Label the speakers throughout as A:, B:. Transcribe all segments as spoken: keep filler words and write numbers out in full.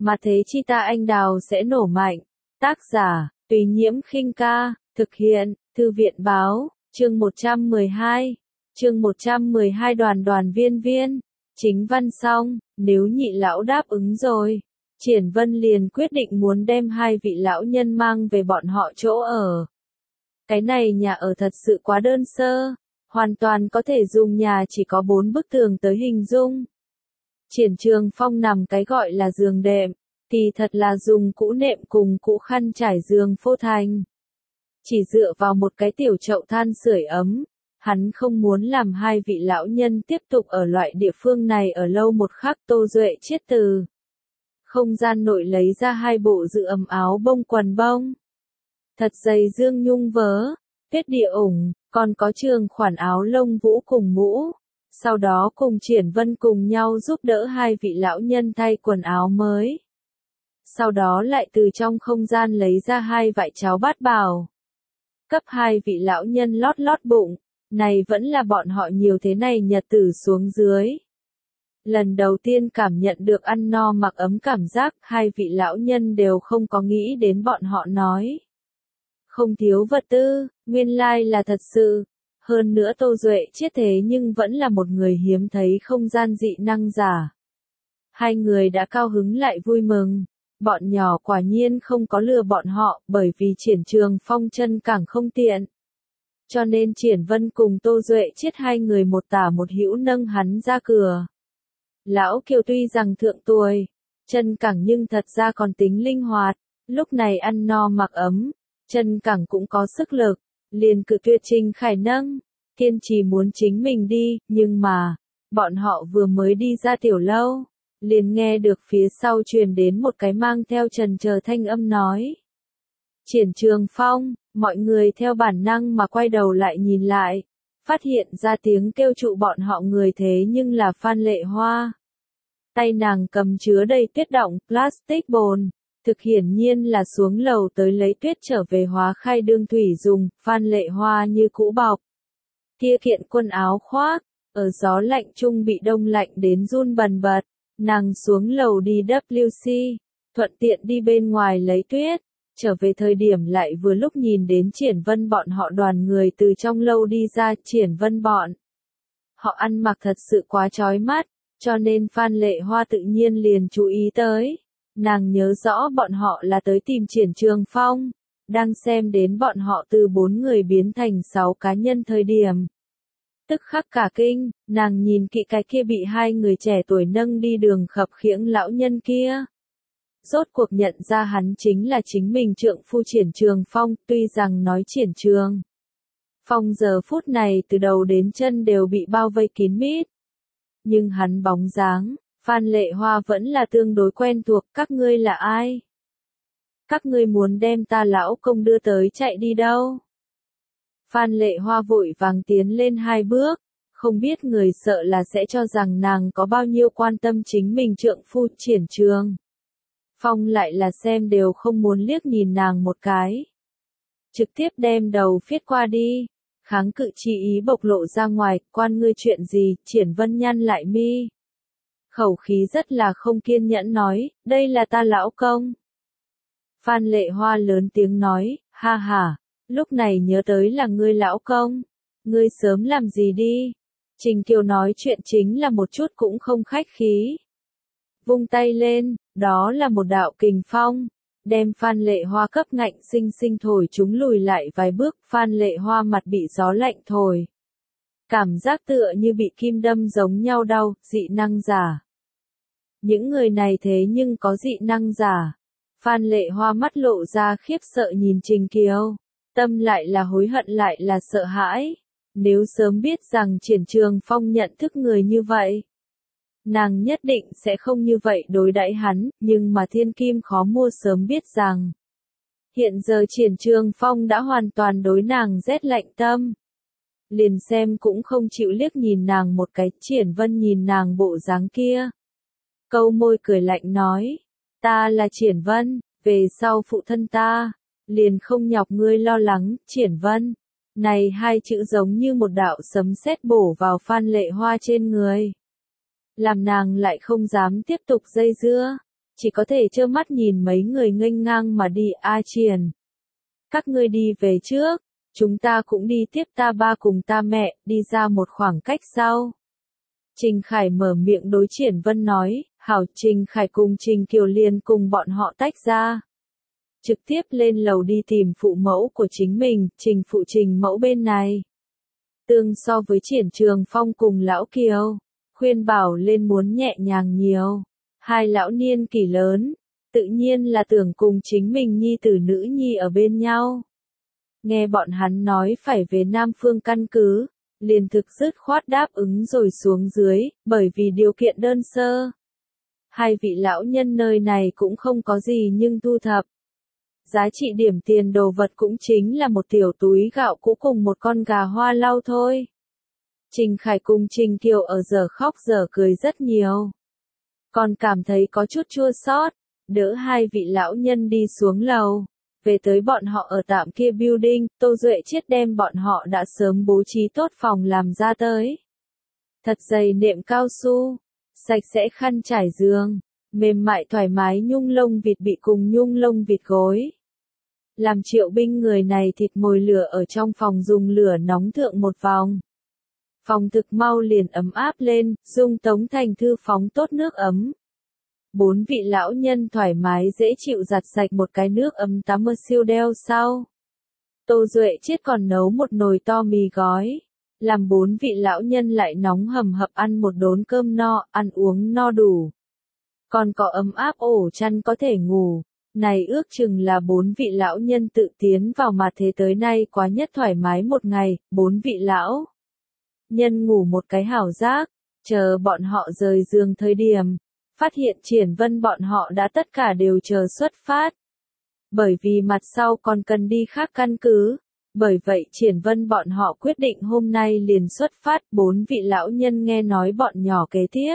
A: mà thế chi ta anh đào sẽ nổ mạnh. Tác giả, Tùy Nhiễm Khinh Ca, thực hiện, Thư viện Báo, chương một trăm mười hai. Chương một trăm mười hai Đoàn đoàn viên viên. Chính văn xong, nếu nhị lão đáp ứng rồi, Triển Vân liền quyết định muốn đem hai vị lão nhân mang về bọn họ chỗ ở. Cái này nhà ở thật sự quá đơn sơ, hoàn toàn có thể dùng nhà chỉ có bốn bức tường tới hình dung. Triển Trường Phong nằm cái gọi là giường đệm, thì thật là dùng cũ nệm cùng cũ khăn trải giường phô thành. Chỉ dựa vào một cái tiểu chậu than sưởi ấm, hắn không muốn làm hai vị lão nhân tiếp tục ở loại địa phương này ở lâu một khắc. Tô Duệ chiết từ không gian nội lấy ra hai bộ dự ấm áo bông quần bông. Thật dày dương nhung vớ, tuyết địa ủng, còn có trường khoản áo lông vũ cùng mũ. Sau đó cùng Triển Vân cùng nhau giúp đỡ hai vị lão nhân thay quần áo mới. Sau đó lại từ trong không gian lấy ra hai vại cháo bát bảo. Cấp hai vị lão nhân lót lót bụng, này vẫn là bọn họ nhiều thế này nhật tử xuống dưới. Lần đầu tiên cảm nhận được ăn no mặc ấm cảm giác, hai vị lão nhân đều không có nghĩ đến bọn họ nói. Không thiếu vật tư, nguyên lai là thật sự. Hơn nữa Tô Duệ chiết thế nhưng vẫn là một người hiếm thấy không gian dị năng giả. Hai người đã cao hứng lại vui mừng. Bọn nhỏ quả nhiên không có lừa bọn họ, bởi vì Triển Trường Phong chân càng không tiện. Cho nên Triển Vân cùng Tô Duệ chiết hai người một tả một hữu nâng hắn ra cửa. Lão Kiều tuy rằng thượng tuổi, chân cẳng nhưng thật ra còn tính linh hoạt, lúc này ăn no mặc ấm, chân cẳng cũng có sức lực, liền cự tuyệt Trình Khải nâng, kiên trì muốn chính mình đi, nhưng mà, bọn họ vừa mới đi ra tiểu lâu, liền nghe được phía sau truyền đến một cái mang theo trần chờ thanh âm nói. Triển Trường Phong, mọi người theo bản năng mà quay đầu lại nhìn lại, phát hiện ra tiếng kêu trụ bọn họ người thế nhưng là Phan Lệ Hoa. Tay nàng cầm chứa đầy tuyết đọng, plastic bồn, thực hiển nhiên là xuống lầu tới lấy tuyết trở về hóa khai đương thủy dùng. Phan Lệ Hoa như cũ bọc kia kiện quần áo khoác, ở gió lạnh chung bị đông lạnh đến run bần bật. Nàng xuống lầu đi W C, thuận tiện đi bên ngoài lấy tuyết, trở về thời điểm lại vừa lúc nhìn đến Triển Vân bọn họ đoàn người từ trong lâu đi ra. Triển Vân bọn họ ăn mặc thật sự quá chói mắt, cho nên Phan Lệ Hoa tự nhiên liền chú ý tới. Nàng nhớ rõ bọn họ là tới tìm Triển Trường Phong, đang xem đến bọn họ từ bốn người biến thành sáu cá nhân thời điểm. Tức khắc cả kinh, nàng nhìn kỹ cái kia bị hai người trẻ tuổi nâng đi đường khập khiễng lão nhân kia. Rốt cuộc nhận ra hắn chính là chính mình trượng phu Triển Trường Phong, tuy rằng nói Triển Trường Phong giờ phút này từ đầu đến chân đều bị bao vây kín mít. Nhưng hắn bóng dáng, Phan Lệ Hoa vẫn là tương đối quen thuộc. Các ngươi là ai? Các ngươi muốn đem ta lão công đưa tới chạy đi đâu? Phan Lệ Hoa vội vàng tiến lên hai bước, không biết người sợ là sẽ cho rằng nàng có bao nhiêu quan tâm chính mình trượng phu. Triển Trường Phong lại là xem đều không muốn liếc nhìn nàng một cái. Trực tiếp đem đầu phiết qua đi, kháng cự chi ý bộc lộ ra ngoài. Quan ngươi chuyện gì? Triển Vân nhăn lại mi. Khẩu khí rất là không kiên nhẫn nói, đây là ta lão công. Phan Lệ Hoa lớn tiếng nói, ha ha, lúc này nhớ tới là ngươi lão công. Ngươi sớm làm gì đi? Trình Kiều nói chuyện chính là một chút cũng không khách khí. Vung tay lên, đó là một đạo kình phong, đem Phan Lệ Hoa cấp ngạnh sinh sinh thổi chúng lùi lại vài bước. Phan Lệ Hoa mặt bị gió lạnh thổi, cảm giác tựa như bị kim đâm giống nhau đau. Dị năng giả. Những người này thế nhưng có dị năng giả. Phan Lệ Hoa mắt lộ ra khiếp sợ nhìn Trình Kiều, tâm lại là hối hận lại là sợ hãi. Nếu sớm biết rằng Triển Trường Phong nhận thức người như vậy, nàng nhất định sẽ không như vậy đối đãi hắn. Nhưng mà thiên kim khó mua sớm biết rằng, hiện giờ Triển Trường Phong đã hoàn toàn đối nàng rét lạnh tâm. Liền xem cũng không chịu liếc nhìn nàng một cái. Triển Vân nhìn nàng bộ dáng kia, câu môi cười lạnh nói, ta là Triển Vân, về sau phụ thân ta, liền không nhọc ngươi lo lắng. Triển Vân, này hai chữ giống như một đạo sấm sét bổ vào Phan Lệ Hoa trên người, làm nàng lại không dám tiếp tục dây dưa. chỉ có thể trơ mắt nhìn mấy người nghênh ngang mà đi. A Triển, các ngươi đi về trước, chúng ta cũng đi tiếp. Ta ba cùng ta mẹ, đi ra một khoảng cách sau. Trình Khải mở miệng đối Triển Vân nói, hảo. Trình Khải cùng Trình Kiều liền cùng bọn họ tách ra. Trực tiếp lên lầu đi tìm phụ mẫu của chính mình. Trình phụ Trình mẫu bên này tương so với Triển Trường Phong cùng lão Kiều, khuyên bảo lên muốn nhẹ nhàng nhiều. Hai lão niên kỷ lớn, tự nhiên là tưởng cùng chính mình nhi tử nữ nhi ở bên nhau. Nghe bọn hắn nói phải về Nam Phương căn cứ, liền thực dứt khoát đáp ứng rồi xuống dưới, bởi vì điều kiện đơn sơ. Hai vị lão nhân nơi này cũng không có gì nhưng thu thập. Giá trị điểm tiền đồ vật cũng chính là một tiểu túi gạo cũ cùng một con gà hoa lau thôi. Trình Khải cùng Trình Kiều ở giờ khóc giờ cười rất nhiều. Còn cảm thấy có chút chua xót, đỡ hai vị lão nhân đi xuống lầu. Về tới bọn họ ở tạm kia building, Tô Duệ Chiết đem bọn họ đã sớm bố trí tốt phòng làm ra tới. Thật dày nệm cao su, sạch sẽ khăn trải giường, mềm mại thoải mái nhung lông vịt bị cùng nhung lông vịt gối. Làm Triệu Binh người này thịt mồi lửa ở trong phòng dùng lửa nóng thượng một vòng. Phòng thực mau liền ấm áp lên, dung Tống Thành Thư phóng tốt nước ấm. Bốn vị lão nhân thoải mái dễ chịu giặt sạch một cái nước ấm tắm ở siêu đeo sau. Tô Duệ Chiết còn nấu một nồi to mì gói, làm bốn vị lão nhân lại nóng hầm hập ăn một đốn cơm no, ăn uống no đủ. Còn có ấm áp ổ chăn có thể ngủ. Này ước chừng là bốn vị lão nhân tự tiến vào mà thế tới nay quá nhất thoải mái một ngày. Bốn vị lão nhân ngủ một cái hảo giác, chờ bọn họ rời giường thời điểm, phát hiện Triển Vân bọn họ đã tất cả đều chờ xuất phát. Bởi vì mặt sau còn cần đi khác căn cứ, bởi vậy Triển Vân bọn họ quyết định hôm nay liền xuất phát. Bốn vị lão nhân nghe nói bọn nhỏ kế tiếp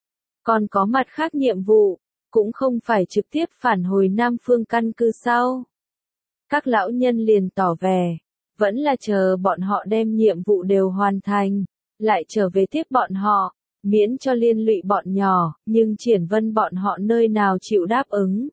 A: còn có mặt khác nhiệm vụ, cũng không phải trực tiếp phản hồi Nam Phương căn cứ sau. Các lão nhân liền tỏ vẻ, vẫn là chờ bọn họ đem nhiệm vụ đều hoàn thành, lại trở về tiếp bọn họ, miễn cho liên lụy bọn nhỏ. Nhưng Triển Vân bọn họ nơi nào chịu đáp ứng.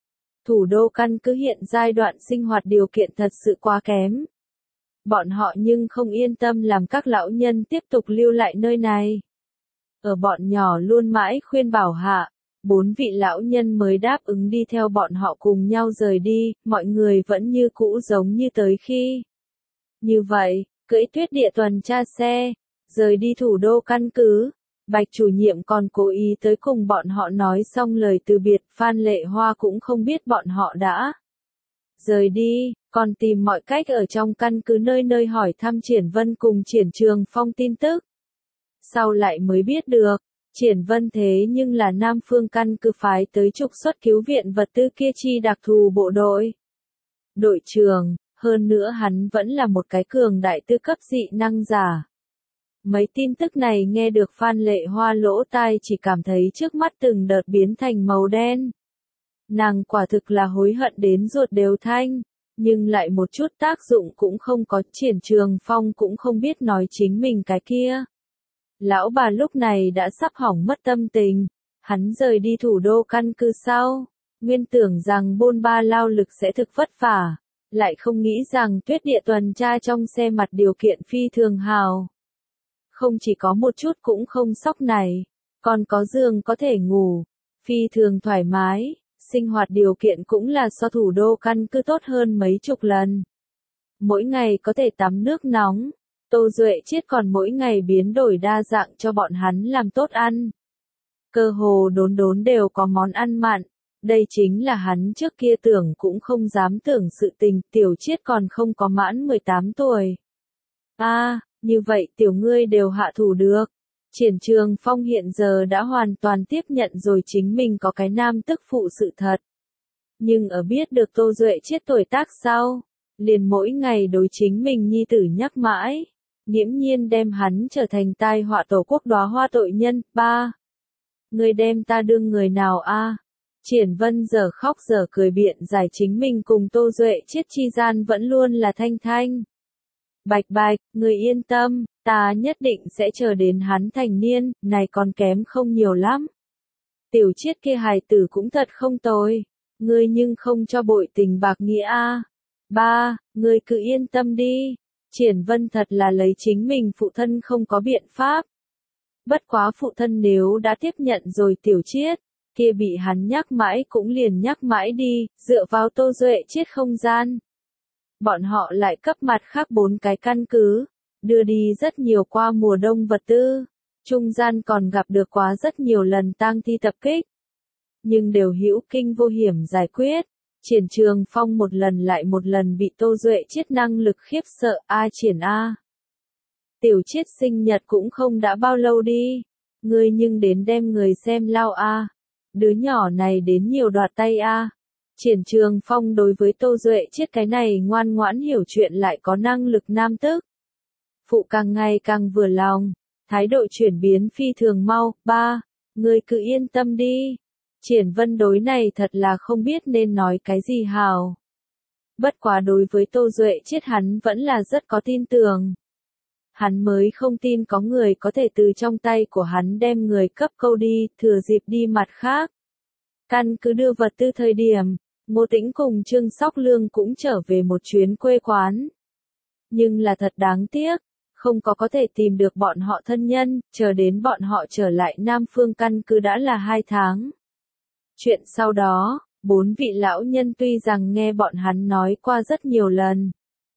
A: Thủ đô căn cứ hiện giai đoạn sinh hoạt điều kiện thật sự quá kém. Bọn họ nhưng không yên tâm làm các lão nhân tiếp tục lưu lại nơi này. Ở bọn nhỏ luôn mãi khuyên bảo hạ, bốn vị lão nhân mới đáp ứng đi theo bọn họ cùng nhau rời đi. Mọi người vẫn như cũ giống như tới khi. Như vậy, cưỡi tuyết địa tuần tra xe, rời đi thủ đô căn cứ. Bạch chủ nhiệm còn cố ý tới cùng bọn họ nói xong lời từ biệt. Phan Lệ Hoa cũng không biết bọn họ đã rời đi, còn tìm mọi cách ở trong căn cứ nơi nơi hỏi thăm Triển Vân cùng Triển Trường Phong tin tức. Sau lại mới biết được, Triển Vân thế nhưng là Nam Phương căn cứ phái tới trục xuất cứu viện vật tư kia chi đặc thù bộ đội. Đội trưởng, hơn nữa hắn vẫn là một cái cường đại tư cấp dị năng giả. Mấy tin tức này nghe được Phan Lệ Hoa lỗ tai chỉ cảm thấy trước mắt từng đợt biến thành màu đen. Nàng quả thực là hối hận đến ruột đều thanh, nhưng lại một chút tác dụng cũng không có. Triển Trường Phong cũng không biết nói chính mình cái kia. Lão bà lúc này đã sắp hỏng mất tâm tình, hắn rời đi thủ đô căn cứ sau, nguyên tưởng rằng bôn ba lao lực sẽ thực vất vả, lại không nghĩ rằng tuyết địa tuần tra trong xe mặt điều kiện phi thường hào. Không chỉ có một chút cũng không sóc này, còn có giường có thể ngủ, phi thường thoải mái, sinh hoạt điều kiện cũng là so thủ đô căn cứ tốt hơn mấy chục lần. Mỗi ngày có thể tắm nước nóng. Tô Duệ Chiết còn mỗi ngày biến đổi đa dạng cho bọn hắn làm tốt ăn. Cơ hồ đốn đốn đều có món ăn mặn. Đây chính là hắn trước kia tưởng cũng không dám tưởng sự tình. Tiểu Chiết còn không có mãn mười tám tuổi. A, à, như vậy tiểu ngươi đều hạ thủ được. Triển Trường Phong hiện giờ đã hoàn toàn tiếp nhận rồi chính mình có cái nam tức phụ sự thật. Nhưng ở biết được Tô Duệ Chiết tuổi tác sau, liền mỗi ngày đối chính mình nhi tử nhắc mãi. Nghiễm nhiên đem hắn trở thành tai họa tổ quốc đóa hoa tội nhân. Ba, người đem ta đương người nào a? À? Triển Vân giờ khóc giờ cười biện giải chính mình cùng Tô Duệ Chiết chi gian vẫn luôn là thanh thanh. Bạch bạch, người yên tâm, ta nhất định sẽ chờ đến hắn thành niên, này còn kém không nhiều lắm. Tiểu Chiết kia hài tử cũng thật không tồi. Ngươi nhưng không cho bội tình bạc nghĩa a. Ba, ngươi cứ yên tâm đi. Triển Vân thật là lấy chính mình phụ thân không có biện pháp. Bất quá phụ thân nếu đã tiếp nhận rồi Tiểu Chiết, kia bị hắn nhắc mãi cũng liền nhắc mãi đi, dựa vào Tô Duệ Chiết không gian. Bọn họ lại cấp mặt khác bốn cái căn cứ, đưa đi rất nhiều qua mùa đông vật tư, trung gian còn gặp được quá rất nhiều lần tang thi tập kích. Nhưng đều hữu kinh vô hiểm giải quyết. Triển Trường Phong một lần lại một lần bị Tô Duệ Chiết năng lực khiếp sợ, a Triển a. Tiểu Chiết sinh nhật cũng không đã bao lâu đi, ngươi nhưng đến đem người xem lao a. Đứa nhỏ này đến nhiều đoạt tay a. Triển Trường Phong đối với Tô Duệ Chiết cái này ngoan ngoãn hiểu chuyện lại có năng lực nam tức. Phụ càng ngày càng vừa lòng, thái độ chuyển biến phi thường mau, ba, ngươi cứ yên tâm đi. Triển Vân đối này thật là không biết nên nói cái gì hào. Bất quá đối với Tô Duệ Chiết hắn vẫn là rất có tin tưởng. Hắn mới không tin có người có thể từ trong tay của hắn đem người cấp câu đi, thừa dịp đi mặt khác. Căn cứ đưa vật tư thời điểm, Ngô Tĩnh cùng Trương Sóc Lương cũng trở về một chuyến quê quán. Nhưng là thật đáng tiếc, không có có thể tìm được bọn họ thân nhân, chờ đến bọn họ trở lại Nam Phương căn cứ đã là hai tháng. Chuyện sau đó, bốn vị lão nhân tuy rằng nghe bọn hắn nói qua rất nhiều lần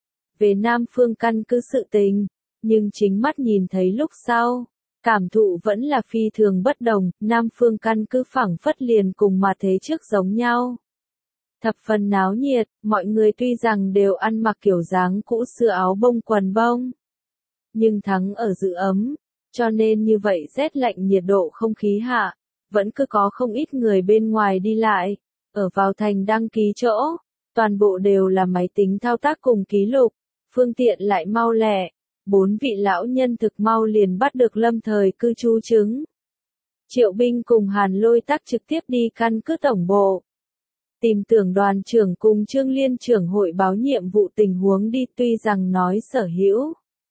A: về Nam Phương căn cứ sự tình, nhưng chính mắt nhìn thấy lúc sau, cảm thụ vẫn là phi thường bất đồng. Nam Phương căn cứ phảng phất liền cùng mà thế trước giống nhau. Thập phần náo nhiệt, mọi người tuy rằng đều ăn mặc kiểu dáng cũ xưa áo bông quần bông, nhưng thắng ở giữ ấm, cho nên như vậy rét lạnh nhiệt độ không khí hạ, vẫn cứ có không ít người bên ngoài đi lại, ở vào thành đăng ký chỗ, toàn bộ đều là máy tính thao tác cùng ký lục, phương tiện lại mau lẹ. Bốn vị lão nhân thực mau liền bắt được lâm thời cư trú chứng. Triệu Binh cùng Hàn Lôi Tắc trực tiếp đi căn cứ tổng bộ. Tìm tưởng đoàn trưởng cùng Trương Liên trưởng hội báo nhiệm vụ tình huống đi, tuy rằng nói sở hữu.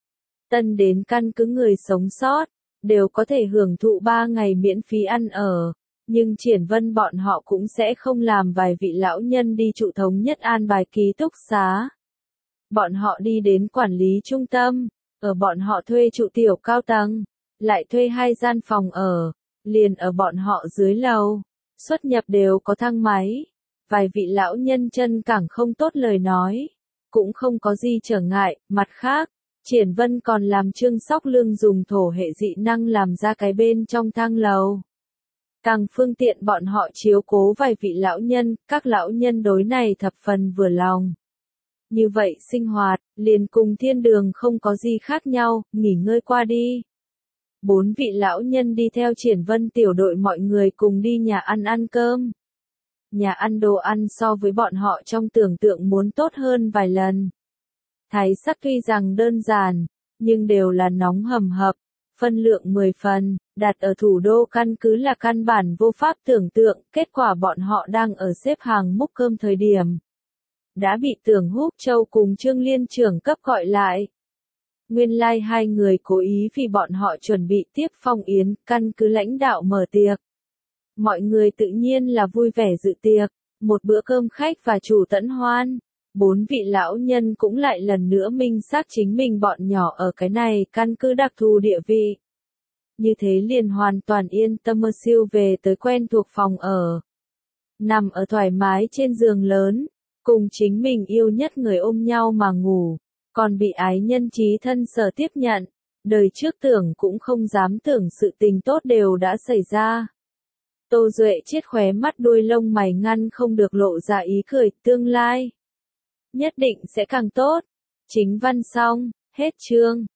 A: Tân đến căn cứ người sống sót, đều có thể hưởng thụ ba ngày miễn phí ăn ở. Nhưng Triển Vân bọn họ cũng sẽ không làm vài vị lão nhân đi trụ thống nhất an bài ký túc xá. Bọn họ đi đến quản lý trung tâm. Ở bọn họ thuê trụ tiểu cao tầng, lại thuê hai gian phòng ở, liền ở bọn họ dưới lầu, xuất nhập đều có thang máy. Vài vị lão nhân chân cẳng không tốt lời nói, cũng không có gì trở ngại. Mặt khác, Triển Vân còn làm Trương Sóc Lương dùng thổ hệ dị năng làm ra cái bên trong thang lầu. Càng phương tiện bọn họ chiếu cố vài vị lão nhân, các lão nhân đối này thập phần vừa lòng. Như vậy sinh hoạt, liền cùng thiên đường không có gì khác nhau, nghỉ ngơi qua đi. Bốn vị lão nhân đi theo Triển Vân tiểu đội mọi người cùng đi nhà ăn ăn cơm. Nhà ăn đồ ăn so với bọn họ trong tưởng tượng muốn tốt hơn vài lần. Thái sắc tuy rằng đơn giản, nhưng đều là nóng hầm hập, phân lượng mười phần, đặt ở thủ đô căn cứ là căn bản vô pháp tưởng tượng, kết quả bọn họ đang ở xếp hàng múc cơm thời điểm. Đã bị Tưởng Húc Châu cùng Trương Liên trưởng cấp gọi lại. Nguyên lai like hai người cố ý vì bọn họ chuẩn bị tiếp phong yến, căn cứ lãnh đạo mở tiệc. Mọi người tự nhiên là vui vẻ dự tiệc, một bữa cơm khách và chủ tẫn hoan. Bốn vị lão nhân cũng lại lần nữa minh xác chính mình bọn nhỏ ở cái này căn cứ đặc thù địa vị. Như thế liền hoàn toàn yên tâm mơ siêu về tới quen thuộc phòng ở. Nằm ở thoải mái trên giường lớn, cùng chính mình yêu nhất người ôm nhau mà ngủ, còn bị ái nhân trí thân sở tiếp nhận. Đời trước tưởng cũng không dám tưởng sự tình tốt đều đã xảy ra. Tô Duệ Chiết khóe mắt đuôi lông mày ngăn không được lộ ra ý cười, tương lai nhất định sẽ càng tốt. Chính văn xong, hết chương.